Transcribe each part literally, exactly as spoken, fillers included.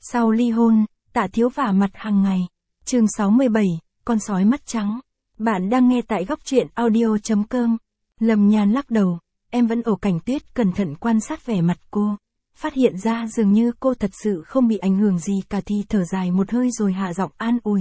Sau ly hôn, Tạ Thiếu vả mặt hàng ngày. Chương sáu mươi bảy, con sói mắt trắng. Bạn đang nghe tại góc truyện audio chấm com. Lâm Nhan lắc đầu, em vẫn ổ Cảnh Tuyết cẩn thận quan sát vẻ mặt cô. Phát hiện ra dường như cô thật sự không bị ảnh hưởng gì cả thì thở dài một hơi rồi hạ giọng an ủi.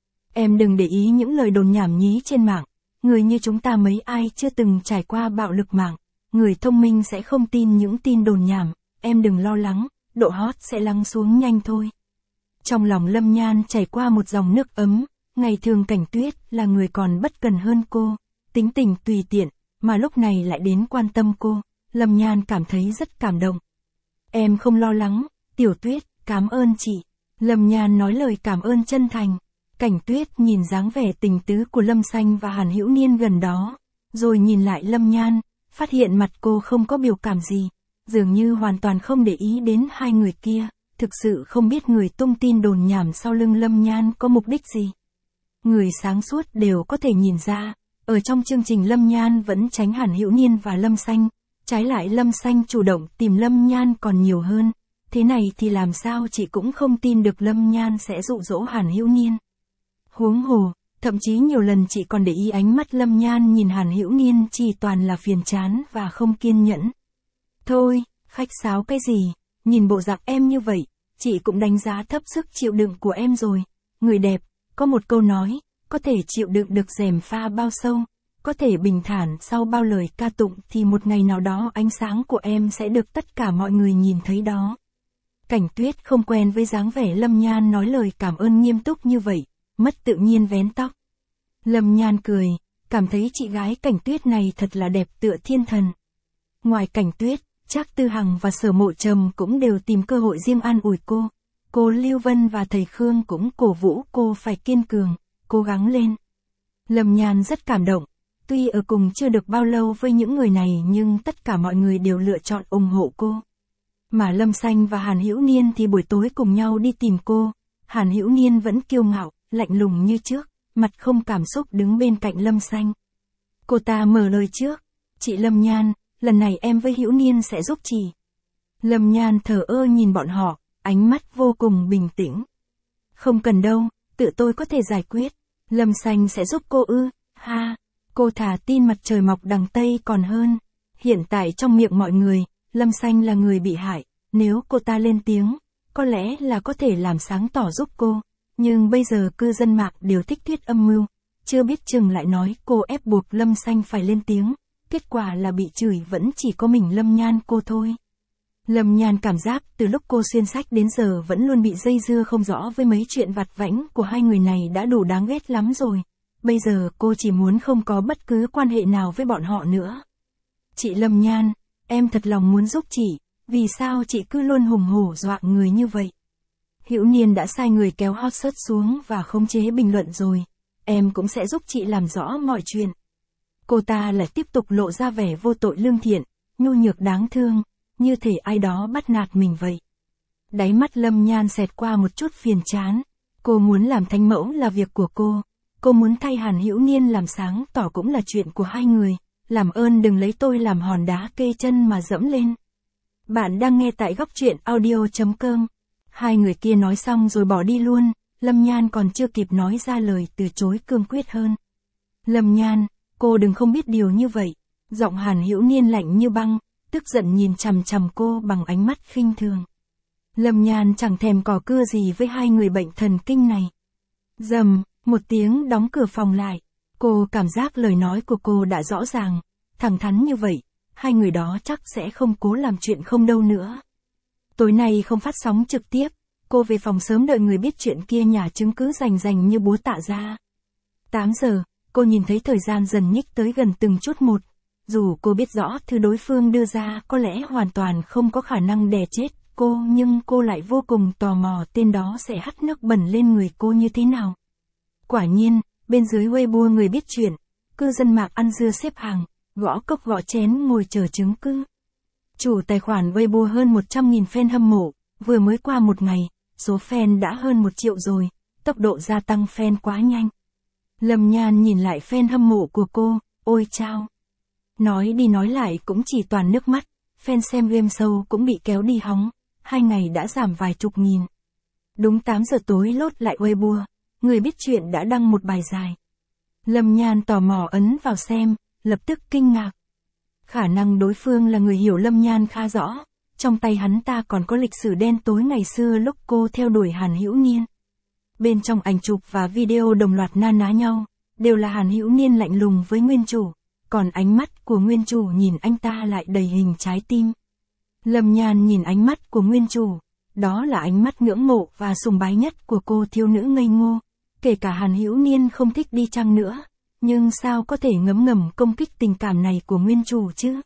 Em đừng để ý những lời đồn nhảm nhí trên mạng. Người như chúng ta mấy ai chưa từng trải qua bạo lực mạng. Người thông minh sẽ không tin những tin đồn nhảm. Em đừng lo lắng, độ hot sẽ lắng xuống nhanh thôi. Trong lòng Lâm Nhan chảy qua một dòng nước ấm. Ngày thường Cảnh Tuyết là người còn bất cần hơn cô. Tính tình tùy tiện, mà lúc này lại đến quan tâm cô. Lâm Nhan cảm thấy rất cảm động. Em không lo lắng, Tiểu Tuyết, cảm ơn chị. Lâm Nhan nói lời cảm ơn chân thành. Cảnh Tuyết nhìn dáng vẻ tình tứ của Lâm Xanh và Hàn Hữu Niên gần đó, rồi nhìn lại Lâm Nhan, phát hiện mặt cô không có biểu cảm gì, dường như hoàn toàn không để ý đến hai người kia, thực sự không biết người tung tin đồn nhảm sau lưng Lâm Nhan có mục đích gì. Người sáng suốt đều có thể nhìn ra, ở trong chương trình Lâm Nhan vẫn tránh Hàn Hữu Niên và Lâm Xanh, trái lại Lâm Xanh chủ động tìm Lâm Nhan còn nhiều hơn, thế này thì làm sao chị cũng không tin được Lâm Nhan sẽ dụ dỗ Hàn Hữu Niên. Huống hồ, thậm chí nhiều lần chị còn để ý ánh mắt Lâm Nhan nhìn Hàn Hữu Niên chỉ toàn là phiền chán và không kiên nhẫn. Thôi, khách sáo cái gì, nhìn bộ dạng em như vậy, chị cũng đánh giá thấp sức chịu đựng của em rồi. Người đẹp, có một câu nói, có thể chịu đựng được rèm pha bao sâu, có thể bình thản sau bao lời ca tụng thì một ngày nào đó ánh sáng của em sẽ được tất cả mọi người nhìn thấy đó. Cảnh Tuyết không quen với dáng vẻ Lâm Nhan nói lời cảm ơn nghiêm túc như vậy, mất tự nhiên vén tóc. Lâm Nhan cười, cảm thấy chị gái Cảnh Tuyết này thật là đẹp tựa thiên thần. Ngoài Cảnh Tuyết, Trác Tư Hằng và Sở Mộ Trầm cũng đều tìm cơ hội riêng an ủi cô. Cô Lưu Vân và thầy Khương cũng cổ vũ cô phải kiên cường, cố gắng lên. Lâm Nhan rất cảm động, tuy ở cùng chưa được bao lâu với những người này nhưng tất cả mọi người đều lựa chọn ủng hộ cô. Mà Lâm Xanh và Hàn Hữu Niên thì buổi tối cùng nhau đi tìm cô. Hàn Hữu Niên vẫn kiêu ngạo, lạnh lùng như trước, mặt không cảm xúc đứng bên cạnh Lâm Xanh. Cô ta mở lời trước, chị Lâm Nhan, lần này em với Hữu Niên sẽ giúp chị. Lâm Nhan thờ ơ nhìn bọn họ, ánh mắt vô cùng bình tĩnh. Không cần đâu, tự tôi có thể giải quyết. Lâm Xanh sẽ giúp cô ư, ha, cô thà tin mặt trời mọc đằng Tây còn hơn. Hiện tại trong miệng mọi người, Lâm Xanh là người bị hại, nếu cô ta lên tiếng, có lẽ là có thể làm sáng tỏ giúp cô. Nhưng bây giờ cư dân mạng đều thích thuyết âm mưu, chưa biết chừng lại nói cô ép buộc Lâm Xanh phải lên tiếng, kết quả là bị chửi vẫn chỉ có mình Lâm Nhan cô thôi. Lâm Nhan cảm giác từ lúc cô xuyên sách đến giờ vẫn luôn bị dây dưa không rõ với mấy chuyện vặt vãnh của hai người này đã đủ đáng ghét lắm rồi. Bây giờ cô chỉ muốn không có bất cứ quan hệ nào với bọn họ nữa. Chị Lâm Nhan, em thật lòng muốn giúp chị, vì sao chị cứ luôn hùng hổ dọa người như vậy? Hữu Niên đã sai người kéo hot search xuống và khống chế bình luận rồi. Em cũng sẽ giúp chị làm rõ mọi chuyện. Cô ta lại tiếp tục lộ ra vẻ vô tội lương thiện, nhu nhược đáng thương, như thể ai đó bắt nạt mình vậy. Đáy mắt Lâm Nhan xẹt qua một chút phiền chán. Cô muốn làm thánh mẫu là việc của cô. Cô muốn thay Hàn Hữu Niên làm sáng tỏ cũng là chuyện của hai người. Làm ơn đừng lấy tôi làm hòn đá kê chân mà dẫm lên. Bạn đang nghe tại góc truyện audio chấm com. Hai người kia nói xong rồi bỏ đi luôn, Lâm Nhan còn chưa kịp nói ra lời từ chối cương quyết hơn. Lâm Nhan, cô đừng không biết điều như vậy. Giọng Hàn Hữu Niên lạnh như băng, tức giận nhìn chằm chằm cô bằng ánh mắt khinh thường. Lâm Nhan chẳng thèm cò cưa gì với hai người bệnh thần kinh này. Rầm, một tiếng đóng cửa phòng lại. Cô cảm giác lời nói của cô đã rõ ràng, thẳng thắn như vậy, hai người đó chắc sẽ không cố làm chuyện không đâu nữa. Tối nay không phát sóng trực tiếp, cô về phòng sớm đợi người biết chuyện kia nhả chứng cứ rành rành như búa tạ ra. tám giờ, cô nhìn thấy thời gian dần nhích tới gần từng chút một. Dù cô biết rõ thứ đối phương đưa ra có lẽ hoàn toàn không có khả năng đè chết cô nhưng cô lại vô cùng tò mò tên đó sẽ hắt nước bẩn lên người cô như thế nào. Quả nhiên, bên dưới Weibo người biết chuyện, cư dân mạng ăn dưa xếp hàng, gõ cốc gõ chén ngồi chờ chứng cứ. Chủ tài khoản Weibo hơn một trăm nghìn fan hâm mộ, vừa mới qua một ngày, số fan đã hơn một triệu rồi, tốc độ gia tăng fan quá nhanh. Lâm Nhan nhìn lại fan hâm mộ của cô, ôi chao. Nói đi nói lại cũng chỉ toàn nước mắt, fan xem game show cũng bị kéo đi hóng, hai ngày đã giảm vài chục nghìn. Đúng tám giờ tối lốt lại Weibo, người biết chuyện đã đăng một bài dài. Lâm Nhan tò mò ấn vào xem, lập tức kinh ngạc. Khả năng đối phương là người hiểu Lâm Nhan khá rõ, trong tay hắn ta còn có lịch sử đen tối ngày xưa lúc cô theo đuổi Hàn Hữu Niên. Bên trong ảnh chụp và video đồng loạt na ná nhau, đều là Hàn Hữu Niên lạnh lùng với nguyên chủ, còn ánh mắt của nguyên chủ nhìn anh ta lại đầy hình trái tim. Lâm Nhan nhìn ánh mắt của nguyên chủ, đó là ánh mắt ngưỡng mộ và sùng bái nhất của cô thiếu nữ ngây ngô, kể cả Hàn Hữu Niên không thích đi chăng nữa, nhưng sao có thể ngấm ngầm công kích tình cảm này của nguyên chủ chứ?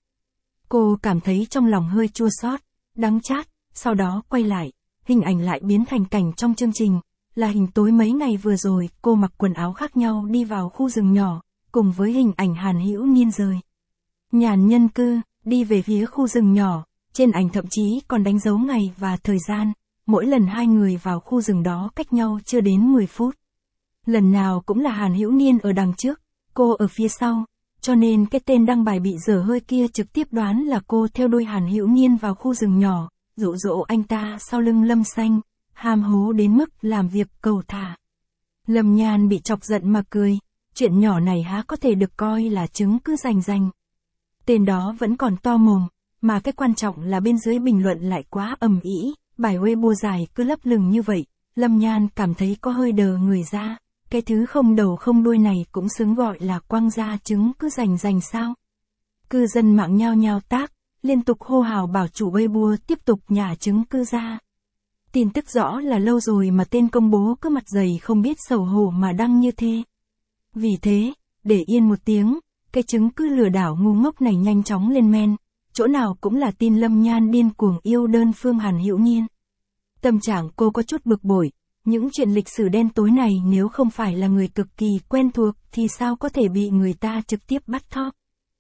Cô cảm thấy trong lòng hơi chua xót, đắng chát, sau đó quay lại, hình ảnh lại biến thành cảnh trong chương trình, là hình tối mấy ngày vừa rồi, cô mặc quần áo khác nhau đi vào khu rừng nhỏ, cùng với hình ảnh Hàn Hữu Niên rời nhàn nhân cư, đi về phía khu rừng nhỏ, trên ảnh thậm chí còn đánh dấu ngày và thời gian, mỗi lần hai người vào khu rừng đó cách nhau chưa đến mười phút. Lần nào cũng là Hàn Hữu Niên ở đằng trước, cô ở phía sau, cho nên cái tên đăng bài bị dở hơi kia trực tiếp đoán là cô theo đuôi Hàn Hữu Niên vào khu rừng nhỏ, dụ dỗ anh ta sau lưng Lâm Xanh, ham hố đến mức làm việc cầu thả. Lâm Nhan bị chọc giận mà cười, chuyện nhỏ này há có thể được coi là chứng cứ rành rành. Tên đó vẫn còn to mồm, mà cái quan trọng là bên dưới bình luận lại quá ầm ĩ, bài Weibo dài cứ lấp lửng như vậy, Lâm Nhan cảm thấy có hơi đờ người ra, cái thứ không đầu không đuôi này cũng xứng gọi là quăng ra chứng cứ rành rành sao. Cư dân mạng nhao nhao tác, liên tục hô hào bảo chủ Weibo tiếp tục nhả chứng cứ ra. Tin tức rõ là lâu rồi mà tên công bố cứ mặt dày không biết xấu hổ mà đăng như thế. Vì thế, để yên một tiếng, cái chứng cứ lừa đảo ngu ngốc này nhanh chóng lên men, chỗ nào cũng là tin Lâm Nhan điên cuồng yêu đơn phương Hàn Hữu Niên. Tâm trạng cô có chút bực bội, những chuyện lịch sử đen tối này nếu không phải là người cực kỳ quen thuộc thì sao có thể bị người ta trực tiếp bắt thóp.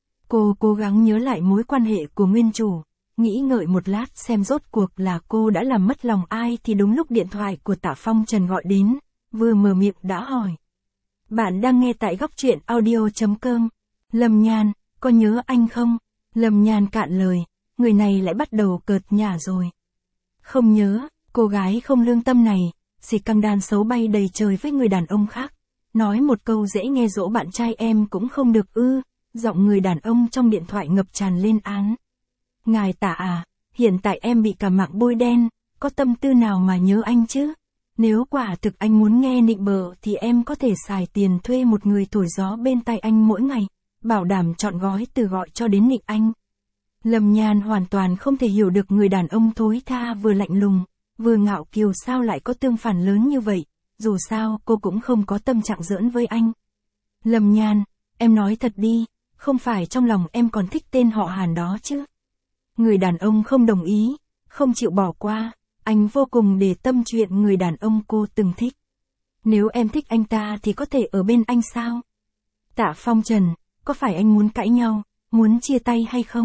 Cô cố gắng nhớ lại mối quan hệ của nguyên chủ, nghĩ ngợi một lát xem rốt cuộc là cô đã làm mất lòng ai thì đúng lúc điện thoại của Tạ Phong Trần gọi đến, vừa mở miệng đã hỏi. Bạn đang nghe tại góc truyện audio chấm com. Lâm Nhan, có nhớ anh không? Lâm Nhan cạn lời, người này lại bắt đầu cợt nhả rồi. Không nhớ, cô gái không lương tâm này, xì căng đan xấu bay đầy trời với người đàn ông khác. Nói một câu dễ nghe dỗ bạn trai em cũng không được ư, giọng người đàn ông trong điện thoại ngập tràn lên án. Ngài Tạ à, hiện tại em bị cả mạng bôi đen, có tâm tư nào mà nhớ anh chứ? Nếu quả thực anh muốn nghe nịnh bợ thì em có thể xài tiền thuê một người thổi gió bên tai anh mỗi ngày, bảo đảm trọn gói từ gọi cho đến nịnh anh. Lâm Nhan hoàn toàn không thể hiểu được người đàn ông thối tha vừa lạnh lùng, vừa ngạo kiều sao lại có tương phản lớn như vậy, dù sao cô cũng không có tâm trạng giỡn với anh. Lâm Nhan, em nói thật đi, không phải trong lòng em còn thích tên họ Hàn đó chứ? Người đàn ông không đồng ý, không chịu bỏ qua, anh vô cùng để tâm chuyện người đàn ông cô từng thích. Nếu em thích anh ta thì có thể ở bên anh sao? Tạ Phong Trần, có phải anh muốn cãi nhau, muốn chia tay hay không?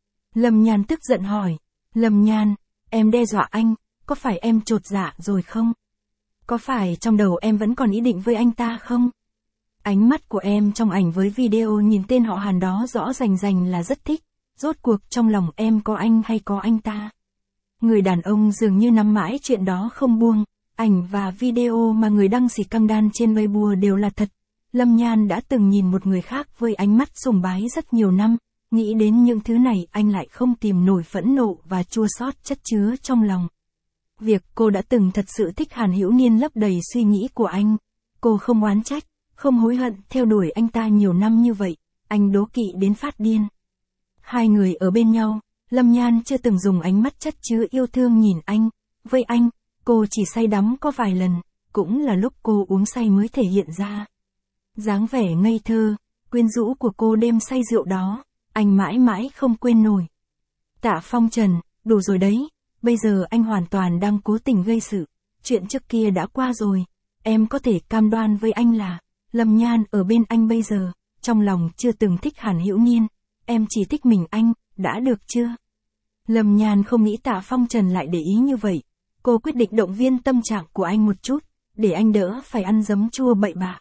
Lâm Nhan tức giận hỏi. Lâm Nhan, em đe dọa anh, có phải em chột dạ rồi không? Có phải trong đầu em vẫn còn ý định với anh ta không? Ánh mắt của em trong ảnh với video nhìn tên họ Hàn đó rõ rành rành là rất thích, rốt cuộc trong lòng em có anh hay có anh ta? Người đàn ông dường như nắm mãi chuyện đó không buông, ảnh và video mà người đăng xì căng đan trên Weibo đều là thật. Lâm Nhan đã từng nhìn một người khác với ánh mắt sùng bái rất nhiều năm, nghĩ đến những thứ này anh lại không tìm nổi phẫn nộ và chua xót chất chứa trong lòng. Việc cô đã từng thật sự thích Hàn Hữu Niên lấp đầy suy nghĩ của anh, cô không oán trách, không hối hận theo đuổi anh ta nhiều năm như vậy, anh đố kỵ đến phát điên. Hai người ở bên nhau, Lâm Nhan chưa từng dùng ánh mắt chất chứa yêu thương nhìn anh, với anh, cô chỉ say đắm có vài lần, cũng là lúc cô uống say mới thể hiện ra. Dáng vẻ ngây thơ, quyến rũ của cô đêm say rượu đó, anh mãi mãi không quên nổi. Tạ Phong Trần, đủ rồi đấy, bây giờ anh hoàn toàn đang cố tình gây sự, chuyện trước kia đã qua rồi, em có thể cam đoan với anh là, Lâm Nhan ở bên anh bây giờ, trong lòng chưa từng thích Hàn Hữu Niên, em chỉ thích mình anh, đã được chưa? Lâm Nhan không nghĩ Tạ Phong Trần lại để ý như vậy, cô quyết định động viên tâm trạng của anh một chút, để anh đỡ phải ăn giấm chua bậy bạ.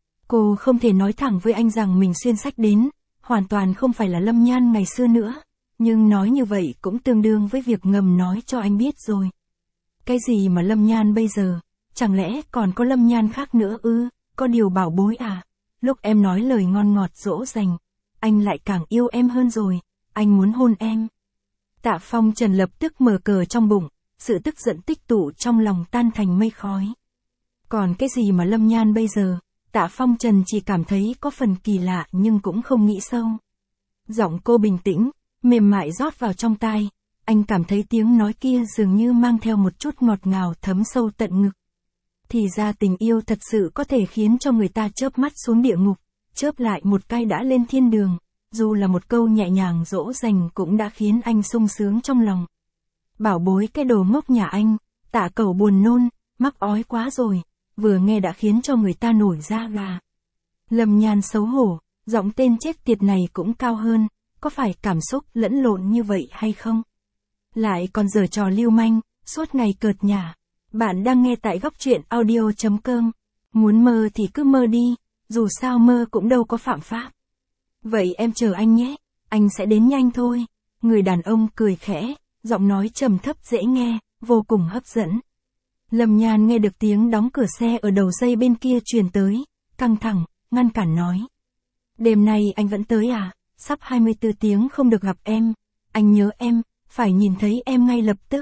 Cô không thể nói thẳng với anh rằng mình xuyên sách đến, hoàn toàn không phải là Lâm Nhan ngày xưa nữa, nhưng nói như vậy cũng tương đương với việc ngầm nói cho anh biết rồi. Cái gì mà Lâm Nhan bây giờ? Chẳng lẽ còn có Lâm Nhan khác nữa ư? Có điều bảo bối à? Lúc em nói lời ngon ngọt dỗ dành, anh lại càng yêu em hơn rồi, anh muốn hôn em. Tạ Phong Trần lập tức mở cờ trong bụng, sự tức giận tích tụ trong lòng tan thành mây khói. Còn cái gì mà Lâm Nhan bây giờ? Tạ Phong Trần chỉ cảm thấy có phần kỳ lạ nhưng cũng không nghĩ sâu. Giọng cô bình tĩnh, mềm mại rót vào trong tai, anh cảm thấy tiếng nói kia dường như mang theo một chút ngọt ngào thấm sâu tận ngực. Thì ra tình yêu thật sự có thể khiến cho người ta chớp mắt xuống địa ngục, chớp lại một cái đã lên thiên đường, dù là một câu nhẹ nhàng dỗ dành cũng đã khiến anh sung sướng trong lòng. Bảo bối cái đồ ngốc nhà anh, Tạ Cẩu buồn nôn, mắc ói quá rồi, vừa nghe đã khiến cho người ta nổi da gà. Lâm Nhan xấu hổ, giọng tên chết tiệt này cũng cao hơn, có phải cảm xúc lẫn lộn như vậy hay không? Lại còn giở trò lưu manh, suốt ngày cợt nhả. Bạn đang nghe tại góc truyện audio chấm com. Muốn mơ thì cứ mơ đi, dù sao mơ cũng đâu có phạm pháp. Vậy em chờ anh nhé, anh sẽ đến nhanh thôi. Người đàn ông cười khẽ, giọng nói trầm thấp dễ nghe, vô cùng hấp dẫn. Lâm Nhan nghe được tiếng đóng cửa xe ở đầu dây bên kia truyền tới, căng thẳng, ngăn cản nói. Đêm nay anh vẫn tới à? Sắp hai mươi tư tiếng không được gặp em. Anh nhớ em, phải nhìn thấy em ngay lập tức.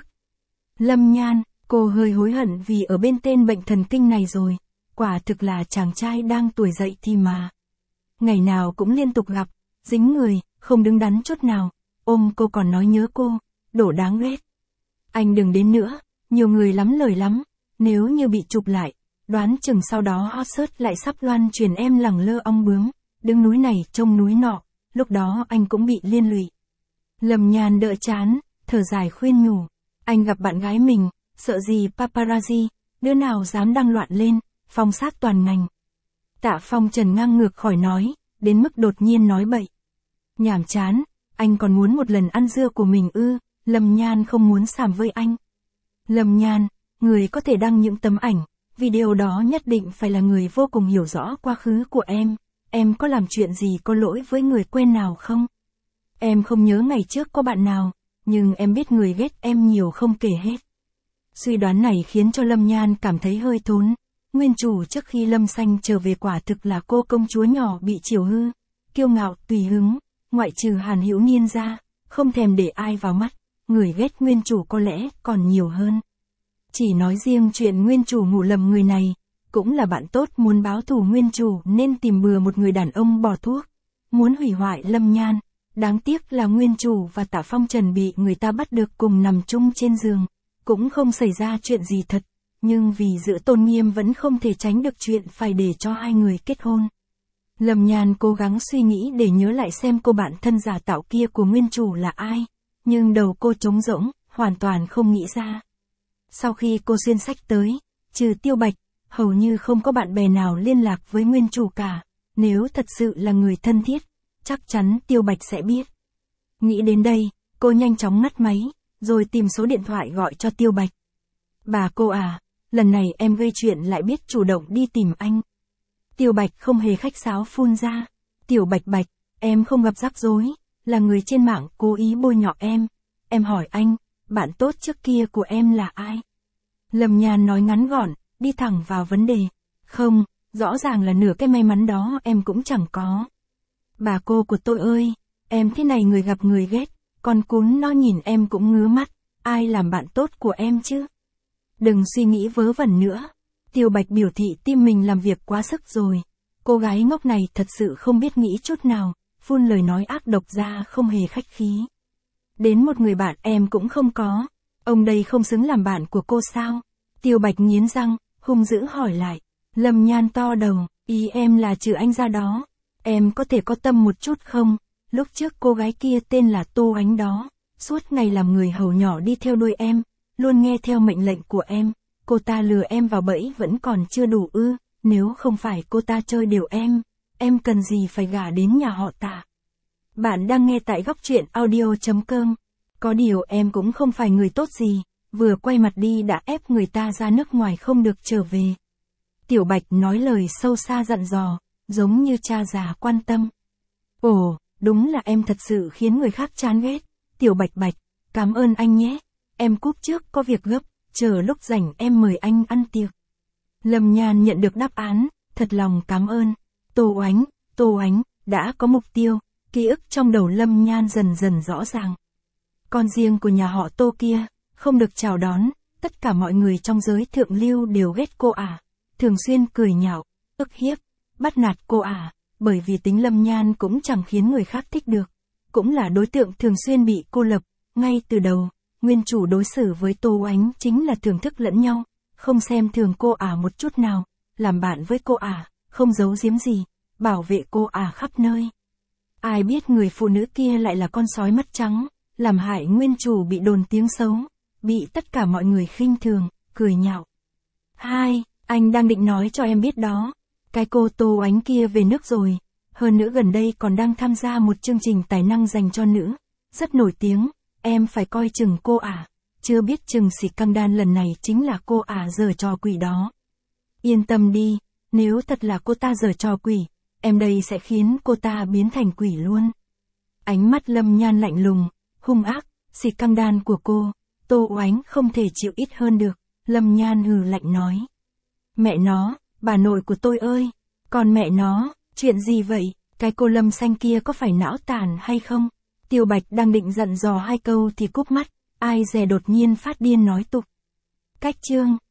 Lâm Nhan, cô hơi hối hận vì ở bên tên bệnh thần kinh này rồi. Quả thực là chàng trai đang tuổi dậy thì mà. Ngày nào cũng liên tục gặp, dính người, không đứng đắn chút nào. Ôm cô còn nói nhớ cô, đổ đáng ghét. Anh đừng đến nữa, nhiều người lắm lời lắm. Nếu như bị chụp lại, đoán chừng sau đó hot search lại sắp loan truyền em lẳng lơ ong bướm, đứng núi này trông núi nọ, lúc đó anh cũng bị liên lụy. Lâm Nhan đỡ chán, thở dài khuyên nhủ. Anh gặp bạn gái mình, sợ gì paparazzi, đứa nào dám đăng loạn lên, phong sát toàn ngành. Tạ Phong Trần ngang ngược khỏi nói, đến mức đột nhiên nói bậy. Nhảm chán, anh còn muốn một lần ăn dưa của mình ư? Lâm Nhan không muốn xàm với anh. Lâm Nhan, người có thể đăng những tấm ảnh, video đó nhất định phải là người vô cùng hiểu rõ quá khứ của em. Em có làm chuyện gì có lỗi với người quen nào không? Em không nhớ ngày trước có bạn nào, nhưng em biết người ghét em nhiều không kể hết. Suy đoán này khiến cho Lâm Nhan cảm thấy hơi thốn. Nguyên chủ trước khi Lâm Xanh trở về quả thực là cô công chúa nhỏ bị chiều hư, kiêu ngạo tùy hứng, ngoại trừ Hàn Hữu Niên ra, không thèm để ai vào mắt, người ghét nguyên chủ có lẽ còn nhiều hơn. Chỉ nói riêng chuyện nguyên chủ ngủ lầm người này, cũng là bạn tốt muốn báo thù nguyên chủ nên tìm bừa một người đàn ông bỏ thuốc, muốn hủy hoại Lâm Nhan. Đáng tiếc là nguyên chủ và Tạ Phong Trần bị người ta bắt được cùng nằm chung trên giường, cũng không xảy ra chuyện gì thật, nhưng vì giữ tôn nghiêm vẫn không thể tránh được chuyện phải để cho hai người kết hôn. Lâm Nhan cố gắng suy nghĩ để nhớ lại xem cô bạn thân giả tạo kia của nguyên chủ là ai, nhưng đầu cô trống rỗng, hoàn toàn không nghĩ ra. Sau khi cô xuyên sách tới, trừ Tiêu Bạch, hầu như không có bạn bè nào liên lạc với nguyên chủ cả, nếu thật sự là người thân thiết, chắc chắn Tiêu Bạch sẽ biết. Nghĩ đến đây, cô nhanh chóng ngắt máy, rồi tìm số điện thoại gọi cho Tiêu Bạch. Bà cô à, lần này em gây chuyện lại biết chủ động đi tìm anh. Tiêu Bạch không hề khách sáo phun ra. Tiểu Bạch Bạch, em không gặp rắc rối, là người trên mạng cố ý bôi nhọ em. Em hỏi anh, bạn tốt trước kia của em là ai? Lâm Nhan nói ngắn gọn, đi thẳng vào vấn đề. Không, rõ ràng là nửa cái may mắn đó em cũng chẳng có. Bà cô của tôi ơi, em thế này người gặp người ghét, con cún nó nhìn em cũng ngứa mắt, ai làm bạn tốt của em chứ? Đừng suy nghĩ vớ vẩn nữa. Tiêu Bạch biểu thị tim mình làm việc quá sức rồi. Cô gái ngốc này thật sự không biết nghĩ chút nào, phun lời nói ác độc ra không hề khách khí. Đến một người bạn em cũng không có, ông đây không xứng làm bạn của cô sao? Tiêu Bạch nghiến răng, hung dữ hỏi lại. Lâm Nhan to đầu, ý em là trừ anh ra đó. Em có thể có tâm một chút không? Lúc trước cô gái kia tên là Tô Ánh đó, suốt ngày làm người hầu nhỏ đi theo đuôi em, luôn nghe theo mệnh lệnh của em. Cô ta lừa em vào bẫy vẫn còn chưa đủ ư? Nếu không phải cô ta chơi đều em, em cần gì phải gả đến nhà họ Tạ? Bạn đang nghe tại góc truyện audio chấm com. Có điều em cũng không phải người tốt gì, vừa quay mặt đi đã ép người ta ra nước ngoài không được trở về. Tiểu Bạch nói lời sâu xa dặn dò, giống như cha già quan tâm. Ồ, đúng là em thật sự khiến người khác chán ghét. Tiểu Bạch Bạch, cảm ơn anh nhé. Em cúp trước có việc gấp, chờ lúc rảnh em mời anh ăn tiệc. Lâm Nhan nhận được đáp án, thật lòng cảm ơn. Tô Oánh, Tô Oánh, đã có mục tiêu, ký ức trong đầu Lâm Nhan dần dần rõ ràng. Con riêng của nhà họ Tô kia, không được chào đón, tất cả mọi người trong giới thượng lưu đều ghét cô ả, thường xuyên cười nhạo, ức hiếp, bắt nạt cô ả, bởi vì tính Lâm Nhan cũng chẳng khiến người khác thích được, cũng là đối tượng thường xuyên bị cô lập, ngay từ đầu, nguyên chủ đối xử với Tô Oánh chính là thưởng thức lẫn nhau, không xem thường cô ả một chút nào, làm bạn với cô ả, không giấu giếm gì, bảo vệ cô ả khắp nơi. Ai biết người phụ nữ kia lại là con sói mắt trắng, làm hại nguyên chủ bị đồn tiếng xấu, bị tất cả mọi người khinh thường, cười nhạo. Hai, anh đang định nói cho em biết đó, cái cô Tô Oánh kia về nước rồi, hơn nữa gần đây còn đang tham gia một chương trình tài năng dành cho nữ, rất nổi tiếng, em phải coi chừng cô ả, chưa biết chừng xì căng đan lần này chính là cô ả giở trò quỷ đó. Yên tâm đi, nếu thật là cô ta giở trò quỷ, em đây sẽ khiến cô ta biến thành quỷ luôn. Ánh mắt Lâm Nhan lạnh lùng, hung ác, xì căng đan của cô, Tô Oánh không thể chịu ít hơn được, Lâm Nhan hừ lạnh nói. Mẹ nó, bà nội của tôi ơi, còn mẹ nó, chuyện gì vậy, cái cô Lâm xanh kia có phải não tàn hay không? Tiêu Bạch đang định dặn dò hai câu thì cúp mắt, ai dè đột nhiên phát điên nói tục. Cách chương